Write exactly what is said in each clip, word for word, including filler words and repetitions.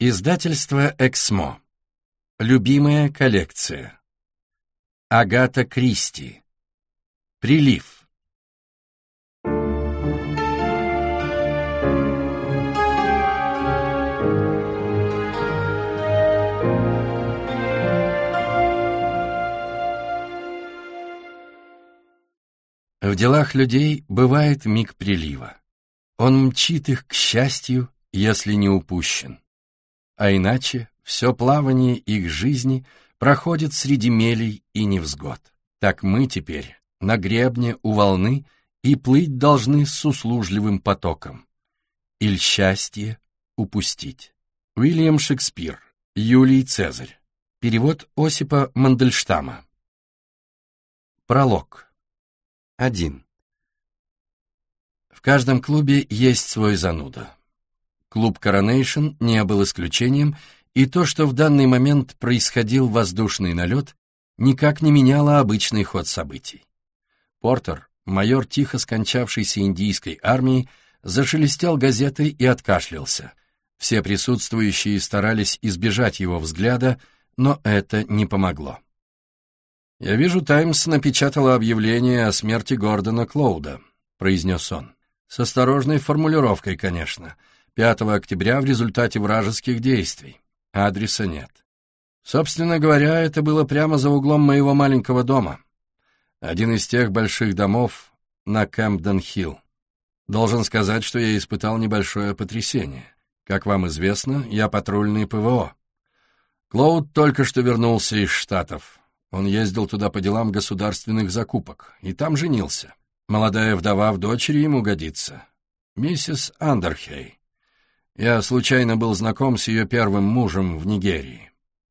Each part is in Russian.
Издательство «Эксмо». Любимая коллекция. Агата Кристи. Прилив. В делах людей бывает миг прилива. Он мчит их к счастью, если не упущен. А иначе все плавание их жизни проходит среди мелей и невзгод. Так мы теперь на гребне у волны и плыть должны с услужливым потоком. Иль счастье упустить. Уильям Шекспир. Юлий Цезарь. Перевод Осипа Мандельштама. Пролог. один. В каждом клубе есть свой зануда. Клуб «Коронейшн» не был исключением, и то, что в данный момент происходил воздушный налет, никак не меняло обычный ход событий. Портер, майор тихо скончавшейся индийской армии, зашелестел газетой и откашлялся. Все присутствующие старались избежать его взгляда, но это не помогло. «Я вижу, «Таймс» напечатала объявление о смерти Гордона Клоуда», — произнес он. «С осторожной формулировкой, конечно. пятого октября в результате вражеских действий. Адреса нет. Собственно говоря, это было прямо за углом моего маленького дома. Один из тех больших домов на Кэмпден-Хилл. Должен сказать, что я испытал небольшое потрясение. Как вам известно, я патрульный ПВО. Клоуд только что вернулся из Штатов. Он ездил туда по делам государственных закупок, и там женился. Молодая вдова в дочери ему годится. Миссис Андерхей. Я случайно был знаком с ее первым мужем в Нигерии».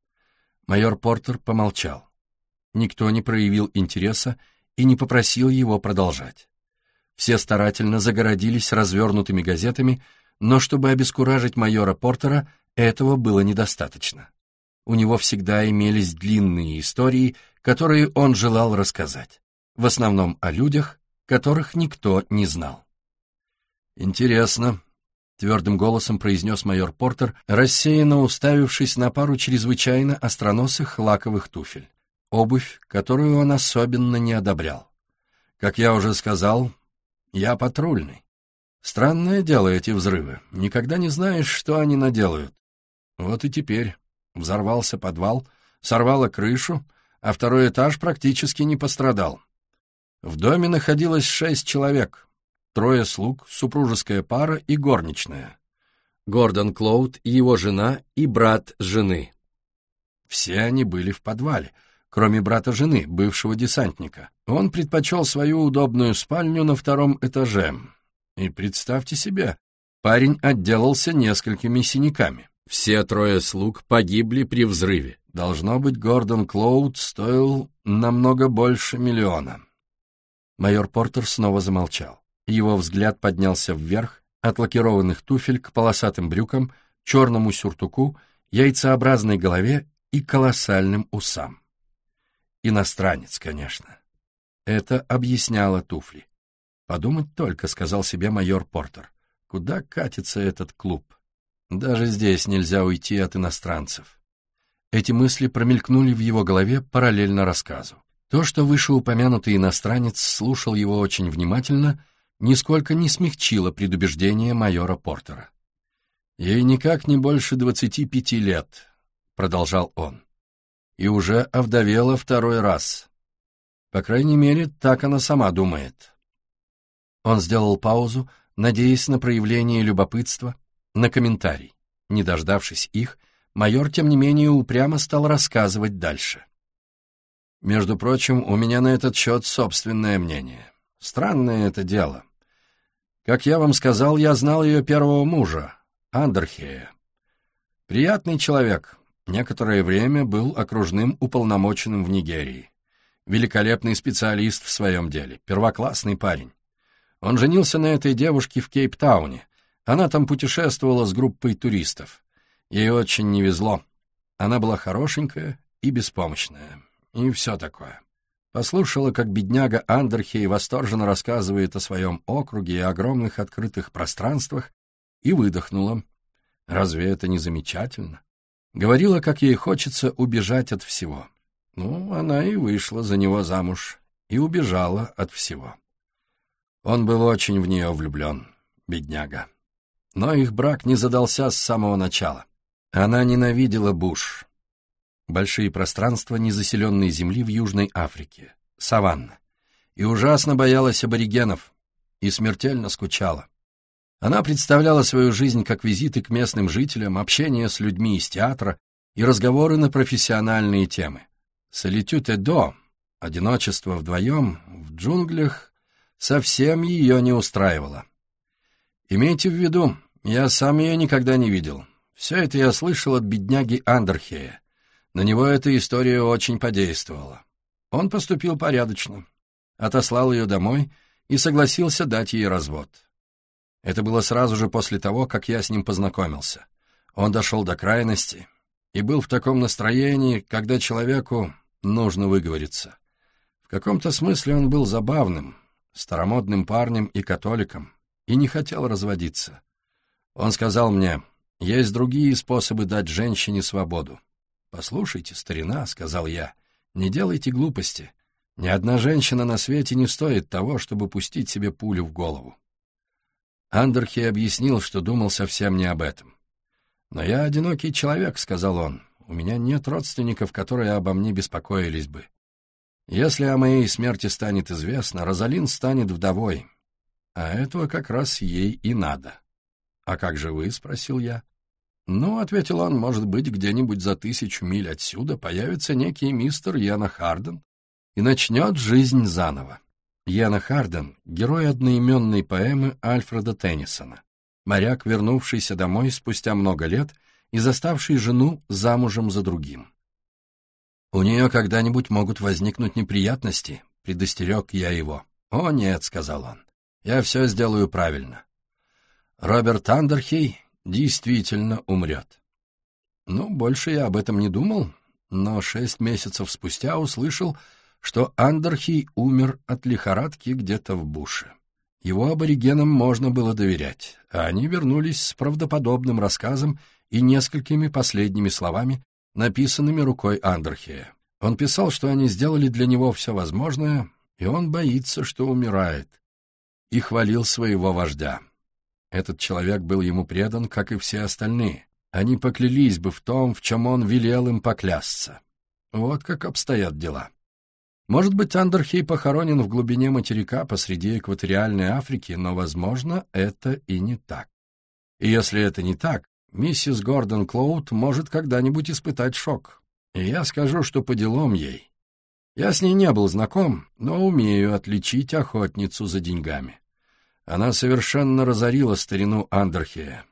Майор Портер помолчал. Никто не проявил интереса и не попросил его продолжать. Все старательно загородились развернутыми газетами, но чтобы обескуражить майора Портера, этого было недостаточно. У него всегда имелись длинные истории, которые он желал рассказать, в основном о людях, которых никто не знал. «Интересно», — твердым голосом произнес майор Портер, рассеянно уставившись на пару чрезвычайно остроносых лаковых туфель, обувь, которую он особенно не одобрял. «Как я уже сказал, я патрульный. Странное дело эти взрывы, никогда не знаешь, что они наделают. Вот и теперь взорвался подвал, сорвало крышу, а второй этаж практически не пострадал. В доме находилось шесть человек. Трое слуг, супружеская пара и горничная. Гордон Клоуд, его жена и брат жены. Все они были в подвале, кроме брата жены, бывшего десантника. Он предпочел свою удобную спальню на втором этаже. И представьте себе, парень отделался несколькими синяками. Все трое слуг погибли при взрыве. Должно быть, Гордон Клоуд стоил намного больше миллиона». Майор Портер снова замолчал. Его взгляд поднялся вверх, от лакированных туфель к полосатым брюкам, черному сюртуку, яйцеобразной голове и колоссальным усам. Иностранец, конечно. Это объясняло туфли. «Подумать только», — сказал себе майор Портер, — «куда катится этот клуб? Даже здесь нельзя уйти от иностранцев». Эти мысли промелькнули в его голове параллельно рассказу. То, что вышеупомянутый иностранец слушал его очень внимательно, нисколько не смягчило предубеждение майора Портера. «Ей никак не больше двадцати пяти лет», — продолжал он, — «и уже овдовела второй раз. По крайней мере, так она сама думает». Он сделал паузу, надеясь на проявление любопытства, на комментарий. Не дождавшись их, майор, тем не менее, упрямо стал рассказывать дальше. «Между прочим, у меня на этот счет собственное мнение. Странное это дело. Как я вам сказал, я знал ее первого мужа, Андерхея. Приятный человек, некоторое время был окружным уполномоченным в Нигерии. Великолепный специалист в своем деле, первоклассный парень. Он женился на этой девушке в Кейптауне. Она там путешествовала с группой туристов. Ей очень не везло. Она была хорошенькая и беспомощная. И все такое. Послушала, как бедняга Андерхей восторженно рассказывает о своем округе и огромных открытых пространствах, и выдохнула. Разве это не замечательно? Говорила, как ей хочется убежать от всего. Ну, она и вышла за него замуж, и убежала от всего. Он был очень в нее влюблен, бедняга. Но их брак не задался с самого начала. Она ненавидела буш. Большие пространства незаселенной земли в Южной Африке, саванна, и ужасно боялась аборигенов, и смертельно скучала. Она представляла свою жизнь как визиты к местным жителям, общение с людьми из театра и разговоры на профессиональные темы. Солитюд Эдо, одиночество вдвоем, в джунглях, совсем ее не устраивало. Имейте в виду, я сам ее никогда не видел. Все это я слышал от бедняги Андерхея. На него эта история очень подействовала. Он поступил порядочно, отослал ее домой и согласился дать ей развод. Это было сразу же после того, как я с ним познакомился. Он дошел до крайности и был в таком настроении, когда человеку нужно выговориться. В каком-то смысле он был забавным, старомодным парнем и католиком, и не хотел разводиться. Он сказал мне, есть другие способы дать женщине свободу. «Послушайте, старина», — сказал я, — «не делайте глупости. Ни одна женщина на свете не стоит того, чтобы пустить себе пулю в голову». Андерхей объяснил, что думал совсем не об этом. «Но я одинокий человек», — сказал он. «У меня нет родственников, которые обо мне беспокоились бы. Если о моей смерти станет известно, Розалин станет вдовой. А этого как раз ей и надо». «А как же вы?» — спросил я. «Ну, — ответил он, — может быть, где-нибудь за тысячу миль отсюда появится некий мистер Йена Харден и начнет жизнь заново». Йена Харден — герой одноименной поэмы Альфреда Теннисона, моряк, вернувшийся домой спустя много лет и заставший жену замужем за другим. «У нее когда-нибудь могут возникнуть неприятности», — предостерег я его. «О, нет», — сказал он, — «я все сделаю правильно. Роберт Андерхей действительно умрет». Ну, больше я об этом не думал, но шесть месяцев спустя услышал, что Андерхей умер от лихорадки где-то в буше. Его аборигенам можно было доверять, а они вернулись с правдоподобным рассказом и несколькими последними словами, написанными рукой Андерхея. Он писал, что они сделали для него все возможное, и он боится, что умирает, и хвалил своего вождя. Этот человек был ему предан, как и все остальные. Они поклялись бы в том, в чем он велел им поклясться. Вот как обстоят дела. Может быть, Андерхей похоронен в глубине материка посреди экваториальной Африки, но, возможно, это и не так. И если это не так, миссис Гордон Клоуд может когда-нибудь испытать шок. И я скажу, что по делам ей. Я с ней не был знаком, но умею отличить охотницу за деньгами. Она совершенно разорила старину Андерхея.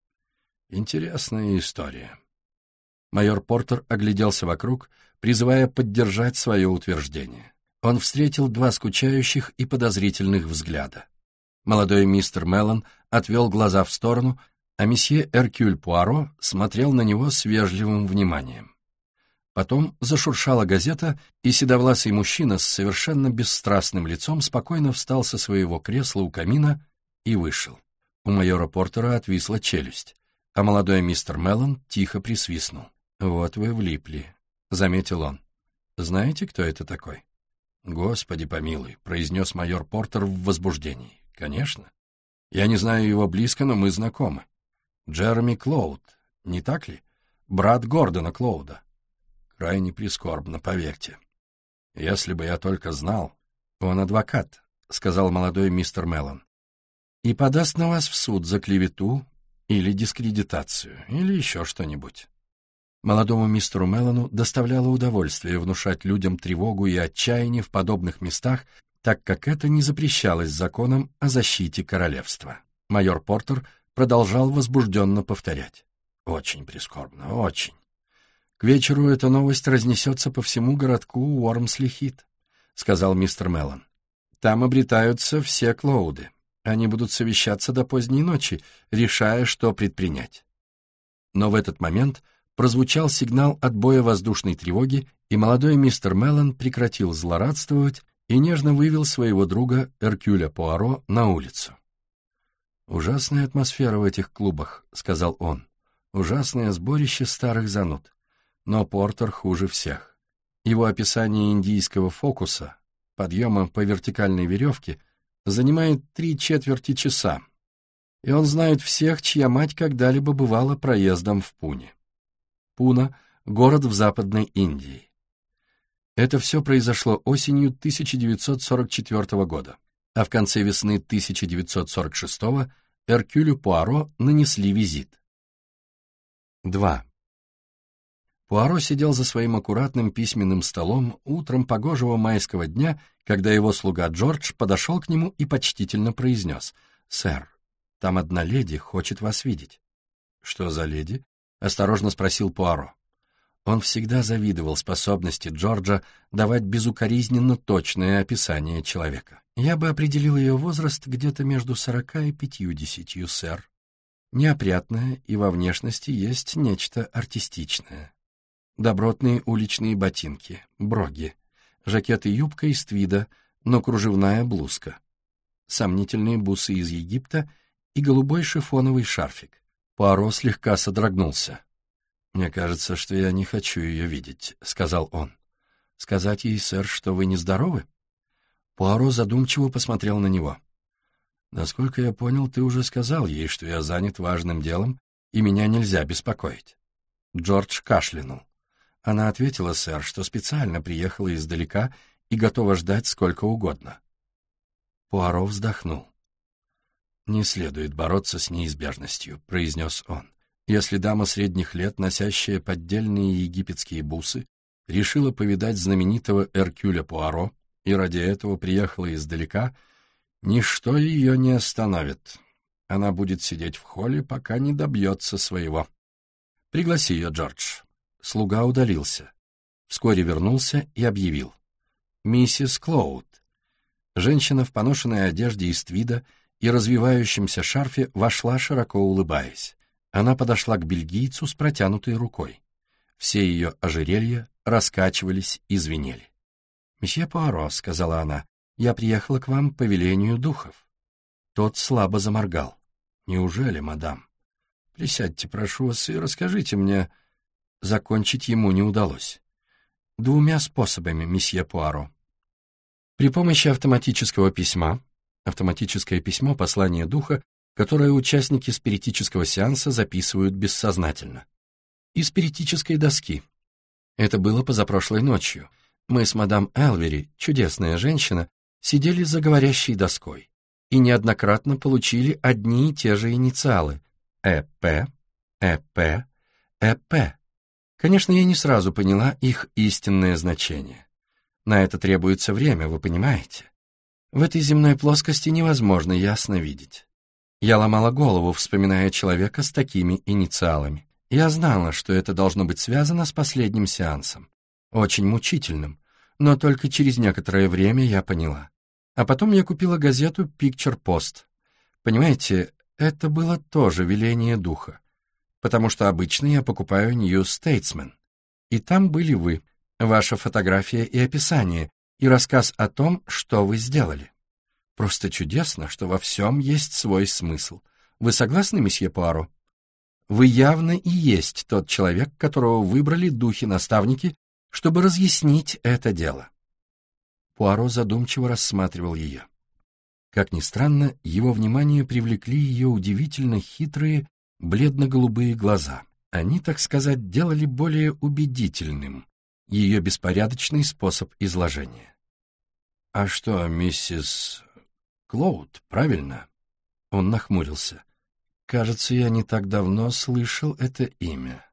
Интересная история. Майор Портер огляделся вокруг, призывая поддержать свое утверждение. Он встретил два скучающих и подозрительных взгляда. Молодой мистер Меллон отвел глаза в сторону, а месье Эркюль Пуаро смотрел на него с вежливым вниманием. Потом зашуршала газета, и седовласый мужчина с совершенно бесстрастным лицом спокойно встал со своего кресла у камина и вышел. У майора Портера отвисла челюсть, а молодой мистер Меллон тихо присвистнул. «Вот вы влипли», — заметил он. «Знаете, кто это такой?» «Господи помилуй», — произнес майор Портер в возбуждении. «Конечно. Я не знаю его близко, но мы знакомы. Джереми Клоуд, не так ли? Брат Гордона Клоуда. Крайне прискорбно, поверьте. Если бы я только знал...» «Он адвокат», — сказал молодой мистер Меллон, «и подаст на вас в суд за клевету или дискредитацию, или еще что-нибудь». Молодому мистеру Меллону доставляло удовольствие внушать людям тревогу и отчаяние в подобных местах, так как это не запрещалось законом о защите королевства. Майор Портер продолжал возбужденно повторять. «Очень прискорбно, очень. К вечеру эта новость разнесется по всему городку Уормсли-Хит», — сказал мистер Меллон. «Там обретаются все Клоуды. Они будут совещаться до поздней ночи, решая, что предпринять». Но в этот момент прозвучал сигнал отбоя воздушной тревоги, и молодой мистер Меллон прекратил злорадствовать и нежно вывел своего друга Эркюля Пуаро на улицу. «Ужасная атмосфера в этих клубах», — сказал он. Ужасное сборище старых зануд. Но Портер хуже всех. Его описание индийского фокуса, подъема по вертикальной веревке, занимает три четверти часа, и он знает всех, чья мать когда-либо бывала проездом в Пуне. Пуна — город в Западной Индии. Это все произошло осенью тысяча девятьсот сорок четвёртого года, а в конце весны тысяча девятьсот сорок шестого Эркюлю Пуаро нанесли визит. два. Пуаро сидел за своим аккуратным письменным столом утром погожего майского дня, когда его слуга Джордж подошел к нему и почтительно произнес: «Сэр, там одна леди хочет вас видеть». «Что за леди?» — осторожно спросил Пуаро. Он всегда завидовал способности Джорджа давать безукоризненно точное описание человека. «Я бы определил ее возраст где-то между сорока и пятьюдесятью, сэр. Неопрятная, и во внешности есть нечто артистичное. Добротные уличные ботинки, броги, жакет и юбка из твида, но кружевная блузка, сомнительные бусы из Египта и голубой шифоновый шарфик». Пуаро слегка содрогнулся. «Мне кажется, что я не хочу ее видеть», — сказал он. «Сказать ей, сэр, что вы нездоровы?» Пуаро задумчиво посмотрел на него. «Насколько я понял, ты уже сказал ей, что я занят важным делом, и меня нельзя беспокоить». Джордж кашлянул. Она ответила, сэр, что специально приехала издалека и готова ждать сколько угодно. Пуаро вздохнул. «Не следует бороться с неизбежностью», — произнес он. «Если дама средних лет, носящая поддельные египетские бусы, решила повидать знаменитого Эркюля Пуаро и ради этого приехала издалека, ничто ее не остановит. Она будет сидеть в холле, пока не добьется своего. Пригласи ее, Джордж». Слуга удалился. Вскоре вернулся и объявил: «Миссис Клоуд». Женщина в поношенной одежде из твида и развивающемся шарфе вошла, широко улыбаясь. Она подошла к бельгийцу с протянутой рукой. Все ее ожерелья раскачивались и звенели. «Месье Пуаро», — сказала она, — «я приехала к вам по велению духов». Тот слабо заморгал. «Неужели, мадам? Присядьте, прошу вас, и расскажите мне...» Закончить ему не удалось. «Двумя способами, месье Пуаро. При помощи автоматического письма, автоматическое письмо — послание духа, которое участники спиритического сеанса записывают бессознательно, и спиритической доски. Это было позапрошлой ночью. Мы с мадам Элвери, чудесная женщина, сидели за говорящей доской и неоднократно получили одни и те же инициалы — ЭП, ЭП, ЭП. Конечно, я не сразу поняла их истинное значение. На это требуется время, вы понимаете? В этой земной плоскости невозможно ясно видеть. Я ломала голову, вспоминая человека с такими инициалами. Я знала, что это должно быть связано с последним сеансом. Очень мучительным, но только через некоторое время я поняла. А потом я купила газету Picture Post. Понимаете, это было тоже веление духа, потому что обычно я покупаю New Statesman. И там были вы, ваша фотография и описание, и рассказ о том, что вы сделали. Просто чудесно, что во всем есть свой смысл. Вы согласны, месье Пуаро? Вы явно и есть тот человек, которого выбрали духи-наставники, чтобы разъяснить это дело. Пуаро задумчиво рассматривал ее. Как ни странно, его внимание привлекли ее удивительно хитрые, бледно-голубые глаза. Они, так сказать, делали более убедительным ее беспорядочный способ изложения. «А что, миссис Клоуд, правильно?» Он нахмурился. «Кажется, я не так давно слышал это имя».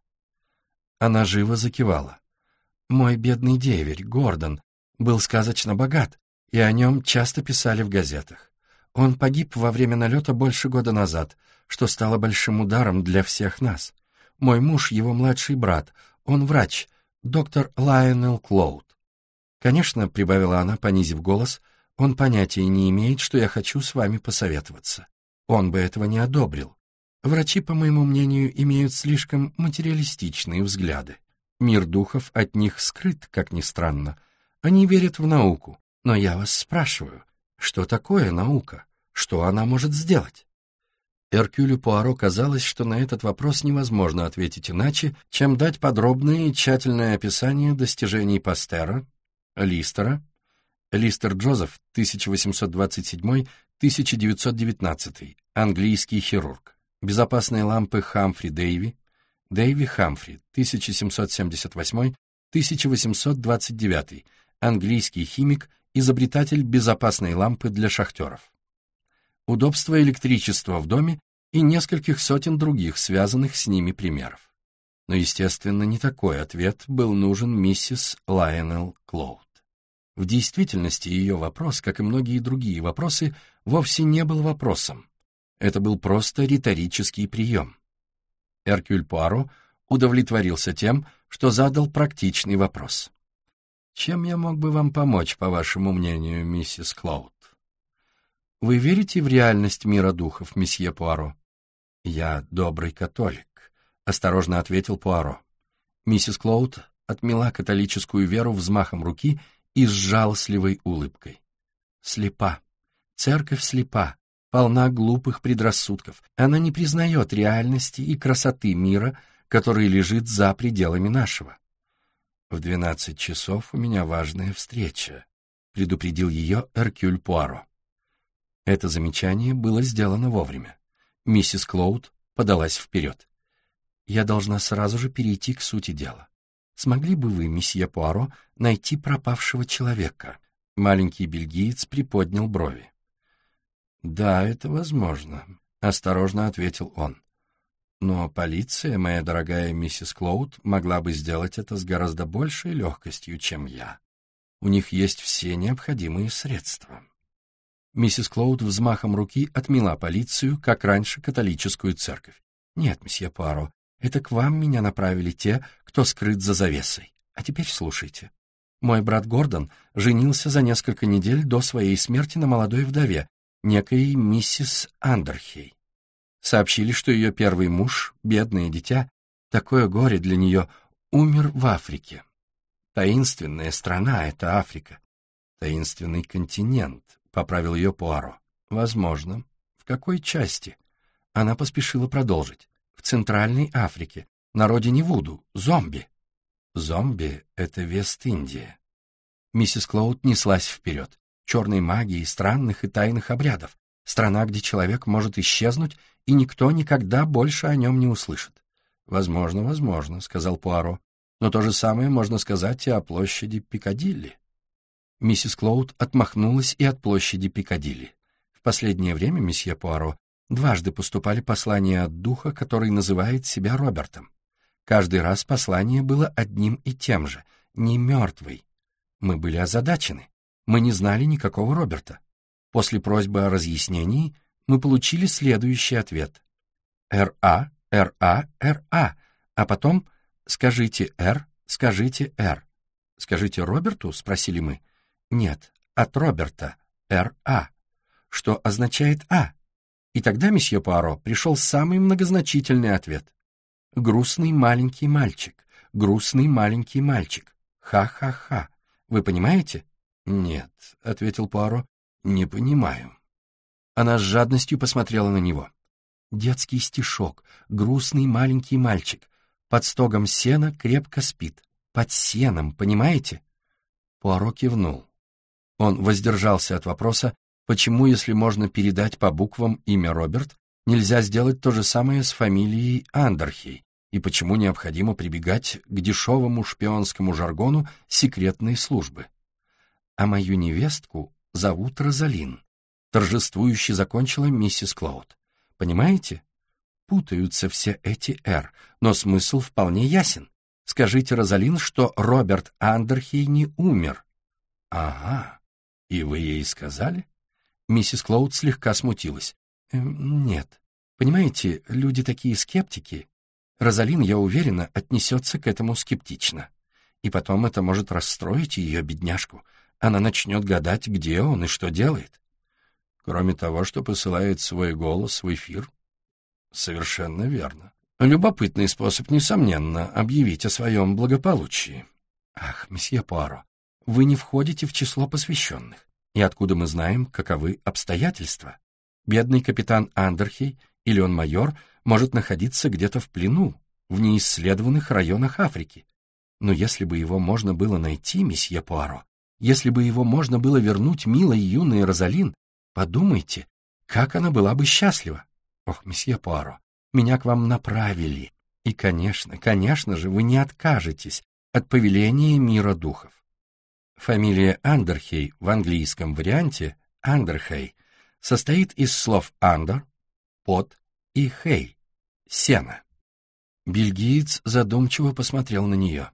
Она живо закивала. «Мой бедный деверь, Гордон, был сказочно богат, и о нем часто писали в газетах. Он погиб во время налета больше года назад, что стало большим ударом для всех нас. Мой муж, его младший брат, он врач, доктор Лайонел Клоуд. Конечно, — прибавила она, понизив голос, — он понятия не имеет, что я хочу с вами посоветоваться. Он бы этого не одобрил. Врачи, по моему мнению, имеют слишком материалистичные взгляды. Мир духов от них скрыт, как ни странно. Они верят в науку. Но я вас спрашиваю, что такое наука? Что она может сделать? Эркюлю Пуаро казалось, что на этот вопрос невозможно ответить иначе, чем дать подробное и тщательное описание достижений Пастера, Листера, Листер Джозеф, тысяча восемьсот двадцать седьмой — тысяча девятьсот девятнадцатый, английский хирург, безопасные лампы Хамфри Дейви, Дейви Хамфри, тысяча семьсот семьдесят восьмой — тысяча восемьсот двадцать девятый, английский химик, изобретатель безопасной лампы для шахтеров. Удобство электричества в доме и нескольких сотен других связанных с ними примеров. Но, естественно, не такой ответ был нужен миссис Лайонелл Клоуд. В действительности ее вопрос, как и многие другие вопросы, вовсе не был вопросом. Это был просто риторический прием. Эркюль Пуаро удовлетворился тем, что задал практичный вопрос. «Чем я мог бы вам помочь, по вашему мнению, миссис Клоуд?» «Вы верите в реальность мира духов, месье Пуаро?» «Я добрый католик», — осторожно ответил Пуаро. Миссис Клоуд отмела католическую веру взмахом руки и с жалостливой улыбкой. «Слепа. Церковь слепа, полна глупых предрассудков. Она не признает реальности и красоты мира, который лежит за пределами нашего». «В двенадцать часов у меня важная встреча», — предупредил ее Эркюль Пуаро. Это замечание было сделано вовремя. Миссис Клоуд подалась вперед. «Я должна сразу же перейти к сути дела. Смогли бы вы, месье Пуаро, найти пропавшего человека?» Маленький бельгиец приподнял брови. «Да, это возможно», — осторожно ответил он. «Но полиция, моя дорогая миссис Клоуд, могла бы сделать это с гораздо большей легкостью, чем я. У них есть все необходимые средства». Миссис Клоуд взмахом руки отмела полицию, как раньше католическую церковь. «Нет, месье Пуаро, это к вам меня направили те, кто скрыт за завесой. А теперь слушайте. Мой брат Гордон женился за несколько недель до своей смерти на молодой вдове, некой миссис Андерхей. Сообщили, что ее первый муж, бедное дитя, такое горе для нее, умер в Африке. Таинственная страна — это Африка. Таинственный континент», — поправил ее Пуаро. «Возможно. В какой части?» Она поспешила продолжить. «В Центральной Африке, на родине Вуду, зомби». «Зомби — это Вест-Индия». Миссис Клоуд неслась вперед. «Черной магии, странных и тайных обрядов. Страна, где человек может исчезнуть, и никто никогда больше о нем не услышит». «Возможно, возможно», — сказал Пуаро. «Но то же самое можно сказать и о площади Пикадилли». Миссис Клоуд отмахнулась и от площади Пикадилли. «В последнее время, месье Пуаро, дважды поступали послания от духа, который называет себя Робертом. Каждый раз послание было одним и тем же, не мертвый. Мы были озадачены. Мы не знали никакого Роберта. После просьбы о разъяснении мы получили следующий ответ. Р-А, Р-А, Р-А, а потом скажите Р, скажите Р. Скажите Роберту, спросили мы. Нет, от Роберта, Р-А, что означает А. И тогда, месье Пуаро, пришел самый многозначительный ответ. Грустный маленький мальчик, грустный маленький мальчик. Ха-ха-ха. Вы понимаете? Нет, — ответил Пуаро, — не понимаю. Она с жадностью посмотрела на него. Детский стишок, грустный маленький мальчик. Под стогом сена крепко спит. Под сеном, понимаете? Пуаро кивнул. Он воздержался от вопроса, почему, если можно передать по буквам имя Роберт, нельзя сделать то же самое с фамилией Андерхей, и почему необходимо прибегать к дешевому шпионскому жаргону секретной службы. «А мою невестку зовут Розалин», — торжествующе закончила миссис Клоуд. «Понимаете? Путаются все эти «р», но смысл вполне ясен. Скажите, Розалин, что Роберт Андерхей не умер». «Ага. И вы ей сказали?» Миссис Клоуд слегка смутилась. «Э, «Нет. Понимаете, люди такие скептики. Розалин, я уверена, отнесется к этому скептично. И потом это может расстроить ее, бедняжку. Она начнет гадать, где он и что делает. Кроме того, что посылает свой голос в эфир». «Совершенно верно. Любопытный способ, несомненно, объявить о своем благополучии». «Ах, месье Пуаро, вы не входите в число посвященных. И откуда мы знаем, каковы обстоятельства? Бедный капитан Андерхей Или он, майор, может находиться где-то в плену, в неисследованных районах Африки. Но если бы его можно было найти, месье Пуаро, если бы его можно было вернуть милой юной Розалин, подумайте, как она была бы счастлива. Ох, месье Пуаро, меня к вам направили. И, конечно, конечно же, вы не откажетесь от повеления мира духов. Фамилия Андерхей в английском варианте Андерхей состоит из слов «андер», «под» и «хей» — «сено». Бельгиец задумчиво посмотрел на нее.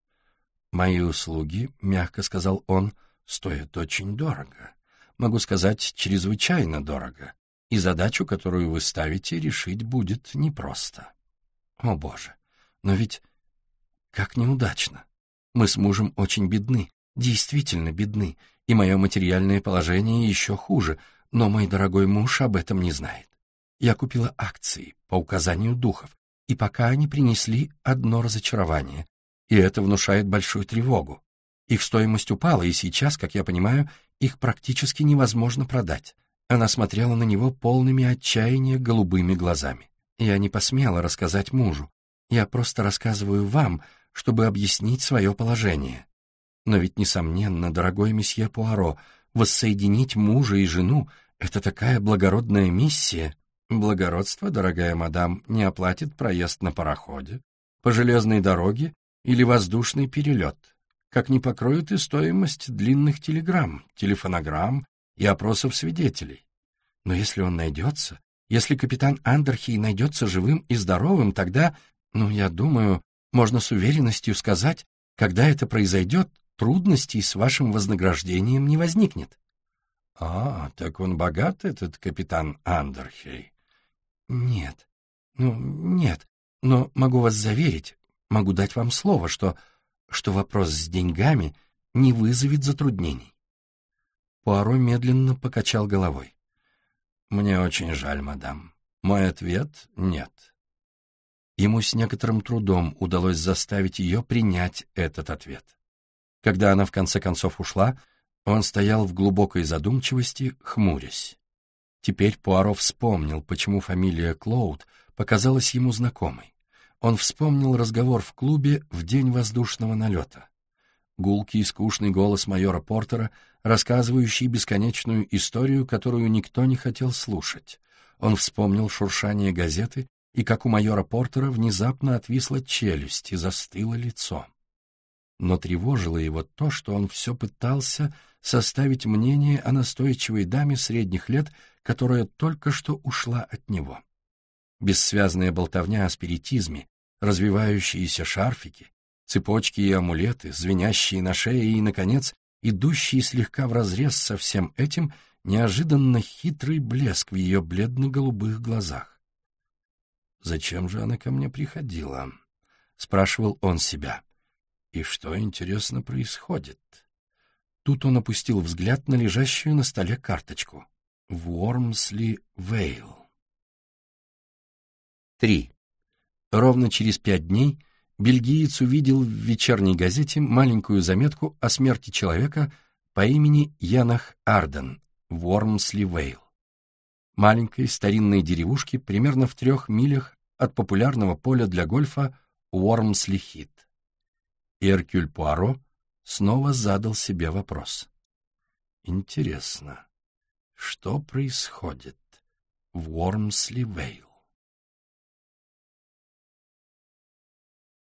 «Мои услуги, — мягко сказал он, — стоят очень дорого. Могу сказать, чрезвычайно дорого. И задачу, которую вы ставите, решить будет непросто. О, Боже! Но ведь как неудачно! Мы с мужем очень бедны, действительно бедны, и мое материальное положение еще хуже, но мой дорогой муж об этом не знает. Я купила акции по указанию духов, и пока они принесли одно разочарование, и это внушает большую тревогу. Их стоимость упала, и сейчас, как я понимаю, их практически невозможно продать». Она смотрела на него полными отчаяния голубыми глазами. «Я не посмела рассказать мужу. Я просто рассказываю вам, чтобы объяснить свое положение. Но ведь, несомненно, дорогой месье Пуаро, воссоединить мужа и жену — это такая благородная миссия. Благородство, дорогая мадам, не оплатит проезд на пароходе, по железной дороге или воздушный перелет, как не покроет и стоимость длинных телеграмм, телефонограмм и опросов свидетелей. Но если он найдется, если капитан Андерхей найдется живым и здоровым, тогда, ну, я думаю, можно с уверенностью сказать, когда это произойдет, трудностей с вашим вознаграждением не возникнет». «А, так он богат, этот капитан Андерхей?» «Нет, ну, нет, но могу вас заверить, могу дать вам слово, что, что вопрос с деньгами не вызовет затруднений». Пуаро медленно покачал головой. «Мне очень жаль, мадам. Мой ответ — нет». Ему с некоторым трудом удалось заставить ее принять этот ответ. Когда она в конце концов ушла, он стоял в глубокой задумчивости, хмурясь. Теперь Пуаро вспомнил, почему фамилия Клоуд показалась ему знакомой. Он вспомнил разговор в клубе в день воздушного налета. Гулкий и скучный голос майора Портера, рассказывающий бесконечную историю, которую никто не хотел слушать. Он вспомнил шуршание газеты и как у майора Портера внезапно отвисла челюсть и застыло лицо. Но тревожило его то, что он все пытался составить мнение о настойчивой даме средних лет, которая только что ушла от него. Бессвязная болтовня о спиритизме, развивающиеся шарфики, цепочки и амулеты, звенящие на шее и, наконец, идущие слегка вразрез со всем этим, неожиданно хитрый блеск в ее бледно-голубых глазах. «Зачем же она ко мне приходила?» — спрашивал он себя. «И что, интересно, происходит?» Тут он опустил взгляд на лежащую на столе карточку. «Уормсли Вейл». Три. Ровно через пять дней бельгиец увидел в вечерней газете маленькую заметку о смерти человека по имени Янах Арден в Уормсли Вейл, маленькой старинной деревушке примерно в трех милях от популярного поля для гольфа Уормсли-Хит. И Эркюль Пуаро снова задал себе вопрос. Интересно, что происходит в Уормсли Вейл?